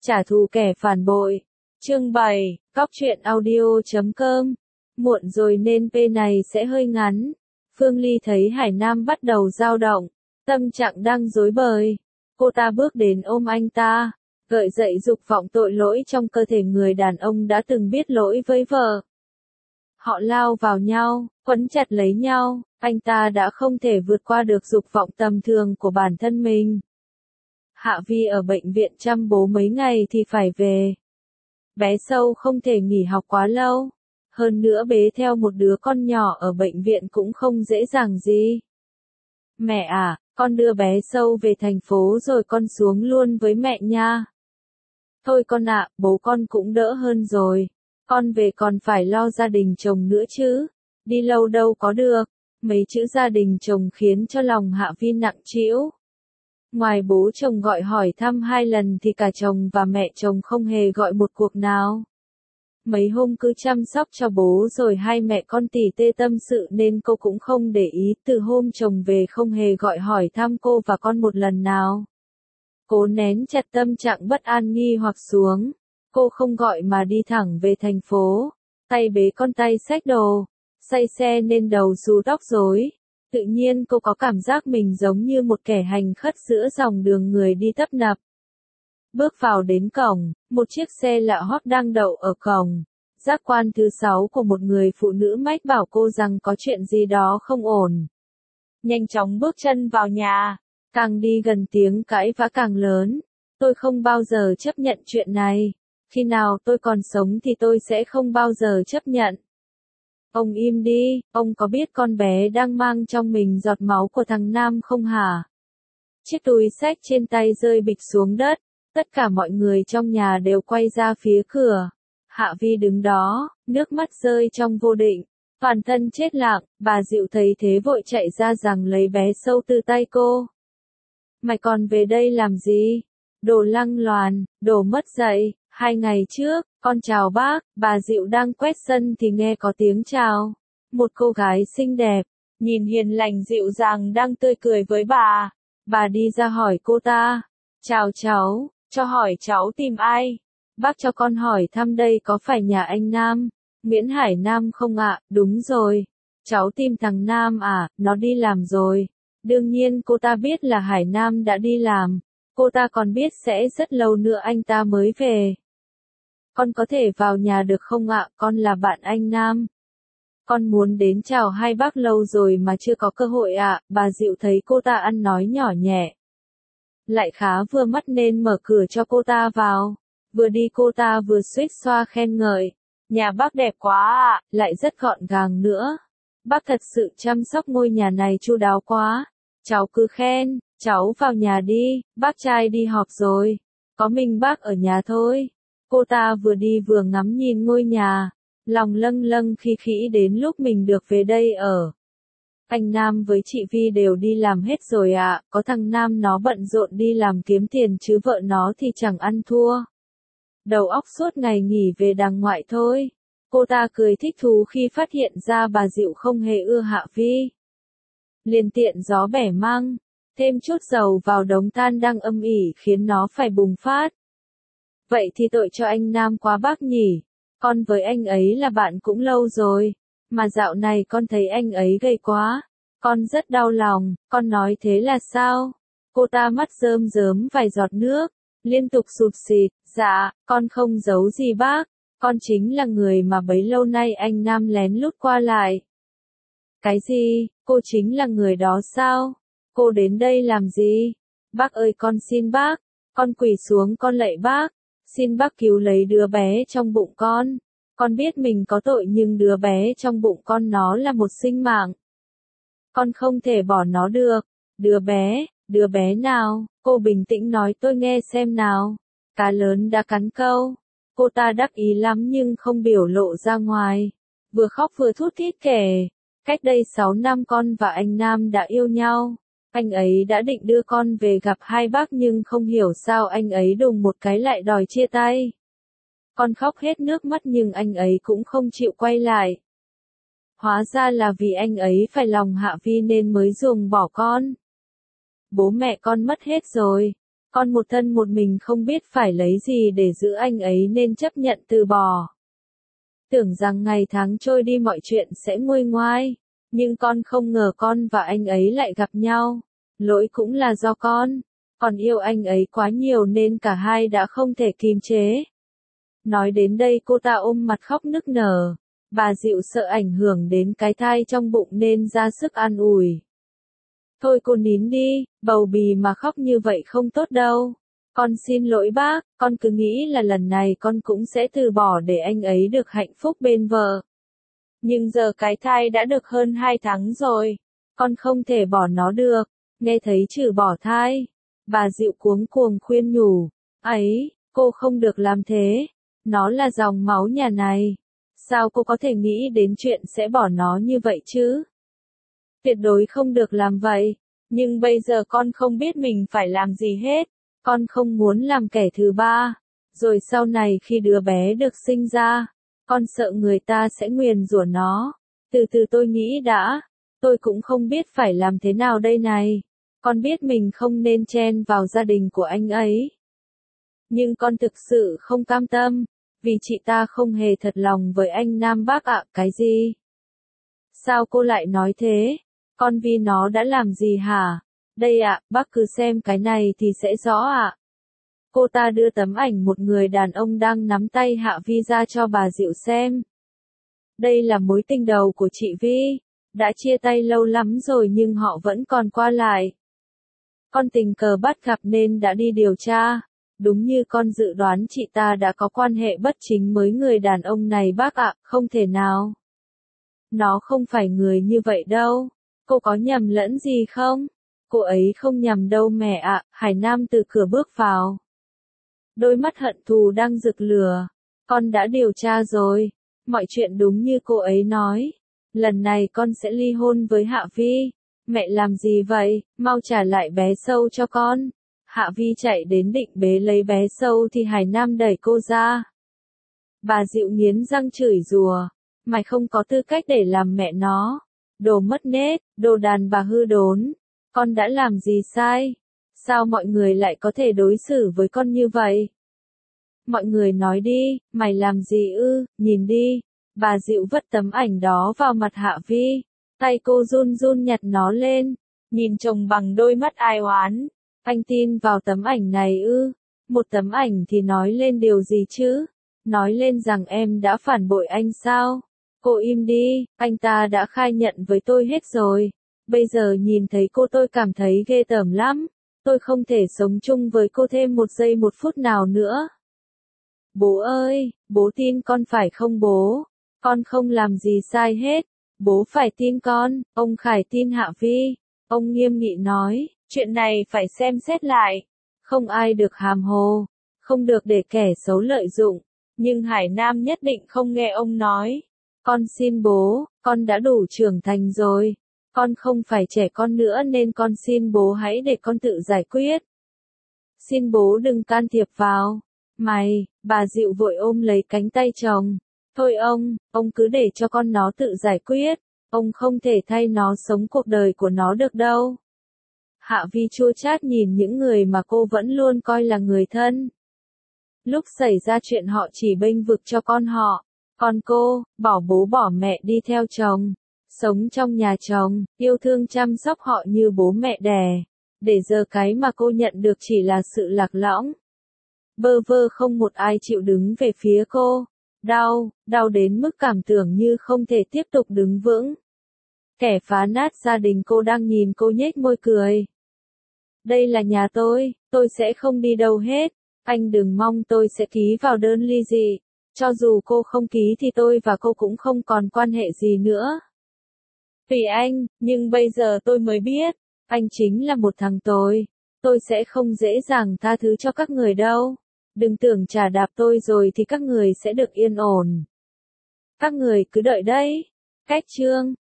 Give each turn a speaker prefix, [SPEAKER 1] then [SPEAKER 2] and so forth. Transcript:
[SPEAKER 1] Trả thù kẻ phản bội. Chương 7, Cóc truyện audio.com. Muộn rồi nên p này sẽ hơi ngắn. Phương Ly thấy Hải Nam bắt đầu dao động, tâm trạng đang rối bời. Cô ta bước đến ôm anh ta, gợi dậy dục vọng tội lỗi trong cơ thể người đàn ông đã từng biết lỗi với vợ. Họ lao vào nhau, quấn chặt lấy nhau, anh ta đã không thể vượt qua được dục vọng tầm thường của bản thân mình. Hạ Vi ở bệnh viện chăm bố mấy ngày thì phải về. Bé Sâu không thể nghỉ học quá lâu. Hơn nữa bế theo một đứa con nhỏ ở bệnh viện cũng không dễ dàng gì. Mẹ à, con đưa bé Sâu về thành phố rồi con xuống luôn với mẹ nha. Thôi con ạ, bố con cũng đỡ hơn rồi. Con về còn phải lo gia đình chồng nữa chứ. Đi lâu đâu có được. Mấy chữ gia đình chồng khiến cho lòng Hạ Vi nặng trĩu. Ngoài bố chồng gọi hỏi thăm 2 lần thì cả chồng và mẹ chồng không hề gọi một cuộc nào. Mấy hôm cứ chăm sóc cho bố rồi hai mẹ con tỉ tê tâm sự nên cô cũng không để ý, từ hôm chồng về không hề gọi hỏi thăm cô và con một lần nào. Cố nén chặt tâm trạng bất an nghi hoặc xuống, cô không gọi mà đi thẳng về thành phố, tay bế con tay xách đồ, say xe nên đầu xù tóc rối. Tự nhiên cô có cảm giác mình giống như một kẻ hành khất giữa dòng đường người đi tấp nập. Bước vào đến cổng, một chiếc xe lạ hót đang đậu ở cổng. Giác quan thứ 6 của một người phụ nữ mách bảo cô rằng có chuyện gì đó không ổn. Nhanh chóng bước chân vào nhà, càng đi gần tiếng cãi vã càng lớn. Tôi không bao giờ chấp nhận chuyện này. Khi nào tôi còn sống thì tôi sẽ không bao giờ chấp nhận. Ông im đi, ông có biết con bé đang mang trong mình giọt máu của thằng Nam không hả? Chiếc túi xách trên tay rơi bịch xuống đất, tất cả mọi người trong nhà đều quay ra phía cửa. Hạ Vi đứng đó, nước mắt rơi trong vô định, toàn thân chết lặng, bà Dịu thấy thế vội chạy ra rằng lấy bé Sâu từ tay cô. Mày còn về đây làm gì? Đồ lăng loàn, đồ mất dạy. 2 ngày trước, con chào bác, bà Dịu đang quét sân thì nghe có tiếng chào. Một cô gái xinh đẹp, nhìn hiền lành dịu dàng đang tươi cười với bà. Bà đi ra hỏi cô ta. Chào cháu, cho hỏi cháu tìm ai? Bác cho con hỏi thăm đây có phải nhà anh Nam, Nguyễn Hải Nam không ạ? Đúng rồi. Cháu tìm thằng Nam à, nó đi làm rồi. Đương nhiên cô ta biết là Hải Nam đã đi làm. Cô ta còn biết sẽ rất lâu nữa anh ta mới về. Con có thể vào nhà được không ạ? Con là bạn anh Nam. Con muốn đến chào hai bác lâu rồi mà chưa có cơ hội ạ. Bà Dịu thấy cô ta ăn nói nhỏ nhẹ, lại khá vừa mắt nên mở cửa cho cô ta vào. Vừa đi cô ta vừa xuýt xoa khen ngợi. Nhà bác đẹp quá ạ, lại rất gọn gàng nữa. Bác thật sự chăm sóc ngôi nhà này chu đáo quá. Cháu cứ khen, cháu vào nhà đi, bác trai đi họp rồi. Có mình bác ở nhà thôi. Cô ta vừa đi vừa ngắm nhìn ngôi nhà, lòng lâng lâng khi nghĩ đến lúc mình được về đây ở. Anh Nam với chị Vi đều đi làm hết rồi ạ, có thằng Nam nó bận rộn đi làm kiếm tiền chứ vợ nó thì chẳng ăn thua. Đầu óc suốt ngày nghỉ về đàng ngoại thôi. Cô ta cười thích thú khi phát hiện ra bà Dịu không hề ưa Hạ Vi. Liền tiện gió bẻ măng, thêm chút dầu vào đống than đang âm ỉ khiến nó phải bùng phát. Vậy thì tội cho anh Nam quá bác nhỉ. Con với anh ấy là bạn cũng lâu rồi, mà dạo này con thấy anh ấy gầy quá. Con rất đau lòng, con nói thế là sao? Cô ta mắt rơm rớm vài giọt nước, liên tục sụt sịt. Dạ, con không giấu gì bác, con chính là người mà bấy lâu nay anh Nam lén lút qua lại. Cái gì, cô chính là người đó sao? Cô đến đây làm gì? Bác ơi con xin bác, con quỳ xuống con lạy bác, xin bác cứu lấy đứa bé trong bụng con. Con biết mình có tội nhưng đứa bé trong bụng con nó là một sinh mạng. Con không thể bỏ nó được. Đứa bé nào? Cô bình tĩnh nói tôi nghe xem nào. Cá lớn đã cắn câu. Cô ta đắc ý lắm nhưng không biểu lộ ra ngoài. Vừa khóc vừa thút thít kể. Cách đây 6 năm con và anh Nam đã yêu nhau. Anh ấy đã định đưa con về gặp hai bác nhưng không hiểu sao anh ấy đùng một cái lại đòi chia tay. Con khóc hết nước mắt nhưng anh ấy cũng không chịu quay lại. Hóa ra là vì anh ấy phải lòng Hạ Vi nên mới ruồng bỏ con. Bố mẹ con mất hết rồi. Con một thân một mình không biết phải lấy gì để giữ anh ấy nên chấp nhận từ bỏ. Tưởng rằng ngày tháng trôi đi mọi chuyện sẽ nguôi ngoai, nhưng con không ngờ con và anh ấy lại gặp nhau. Lỗi cũng là do con yêu anh ấy quá nhiều nên cả hai đã không thể kìm chế. Nói đến đây cô ta ôm mặt khóc nức nở. Bà Dịu sợ ảnh hưởng đến cái thai trong bụng nên ra sức an ủi. Thôi cô nín đi, bầu bì mà khóc như vậy không tốt đâu. Con xin lỗi bác, con cứ nghĩ là lần này con cũng sẽ từ bỏ để anh ấy được hạnh phúc bên vợ. Nhưng giờ cái thai đã được hơn 2 tháng rồi, con không thể bỏ nó được. Nghe thấy chữ bỏ thai, bà Dịu cuống cuồng khuyên nhủ, ấy, cô không được làm thế, nó là dòng máu nhà này. Sao cô có thể nghĩ đến chuyện sẽ bỏ nó như vậy chứ? Tuyệt đối không được làm vậy, nhưng bây giờ con không biết mình phải làm gì hết, con không muốn làm kẻ thứ ba, rồi sau này khi đứa bé được sinh ra, con sợ người ta sẽ nguyền rủa nó. Từ từ tôi nghĩ đã, tôi cũng không biết phải làm thế nào đây này, con biết mình không nên chen vào gia đình của anh ấy. Nhưng con thực sự không cam tâm, vì chị ta không hề thật lòng với anh Nam bác ạ. Cái gì? Sao cô lại nói thế? Con vì nó đã làm gì hả? Đây ạ, bác cứ xem cái này thì sẽ rõ ạ. Cô ta đưa tấm ảnh một người đàn ông đang nắm tay Hạ Vi ra cho bà Dịu xem. Đây là mối tình đầu của chị Vi. Đã chia tay lâu lắm rồi nhưng họ vẫn còn qua lại. Con tình cờ bắt gặp nên đã đi điều tra. Đúng như con dự đoán, chị ta đã có quan hệ bất chính với người đàn ông này bác ạ, không thể nào. Nó không phải người như vậy đâu. Cô có nhầm lẫn gì không? Cô ấy không nhầm đâu mẹ ạ. Hải Nam từ cửa bước vào. Đôi mắt hận thù đang rực lửa. Con đã điều tra rồi. Mọi chuyện đúng như cô ấy nói. Lần này con sẽ ly hôn với Hạ Vi. Mẹ làm gì vậy? Mau trả lại bé Sâu cho con. Hạ Vi chạy đến định bế lấy bé Sâu thì Hải Nam đẩy cô ra. Bà Dịu nghiến răng chửi rủa. Mày không có tư cách để làm mẹ nó. Đồ mất nết, đồ đàn bà hư đốn. Con đã làm gì sai? Sao mọi người lại có thể đối xử với con như vậy? Mọi người nói đi, mày làm gì ư, nhìn đi. Bà Dịu vứt tấm ảnh đó vào mặt Hạ Vi. Tay cô run run nhặt nó lên. Nhìn chồng bằng đôi mắt ai oán. Anh tin vào tấm ảnh này ư? Một tấm ảnh thì nói lên điều gì chứ? Nói lên rằng em đã phản bội anh sao? Cô im đi, anh ta đã khai nhận với tôi hết rồi. Bây giờ nhìn thấy cô tôi cảm thấy ghê tởm lắm. Tôi không thể sống chung với cô thêm một giây một phút nào nữa. Bố ơi, bố tin con phải không bố? Con không làm gì sai hết. Bố phải tin con. Ông Khải tin Hạ Vi. Ông nghiêm nghị nói, chuyện này phải xem xét lại. Không ai được hàm hồ. Không được để kẻ xấu lợi dụng. Nhưng Hải Nam nhất định không nghe ông nói. Con xin bố, con đã đủ trưởng thành rồi. Con không phải trẻ con nữa nên con xin bố hãy để con tự giải quyết. Xin bố đừng can thiệp vào. Mày, bà Dịu vội ôm lấy cánh tay chồng. Thôi ông cứ để cho con nó tự giải quyết. Ông không thể thay nó sống cuộc đời của nó được đâu. Hạ Vi chua chát nhìn những người mà cô vẫn luôn coi là người thân. Lúc xảy ra chuyện họ chỉ bênh vực cho con họ. Còn cô, bỏ bố bỏ mẹ đi theo chồng. Sống trong nhà chồng, yêu thương chăm sóc họ như bố mẹ đẻ. Để giờ cái mà cô nhận được chỉ là sự lạc lõng. Bơ vơ không một ai chịu đứng về phía cô. Đau đến mức cảm tưởng như không thể tiếp tục đứng vững. Kẻ phá nát gia đình cô đang nhìn cô nhếch môi cười. Đây là nhà tôi sẽ không đi đâu hết. Anh đừng mong tôi sẽ ký vào đơn ly dị. Cho dù cô không ký thì tôi và cô cũng không còn quan hệ gì nữa. Tùy anh, nhưng bây giờ tôi mới biết, anh chính là một thằng tồi. Tôi sẽ không dễ dàng tha thứ cho các người đâu. Đừng tưởng trà đạp tôi rồi thì các người sẽ được yên ổn. Các người cứ đợi đấy. Cách chương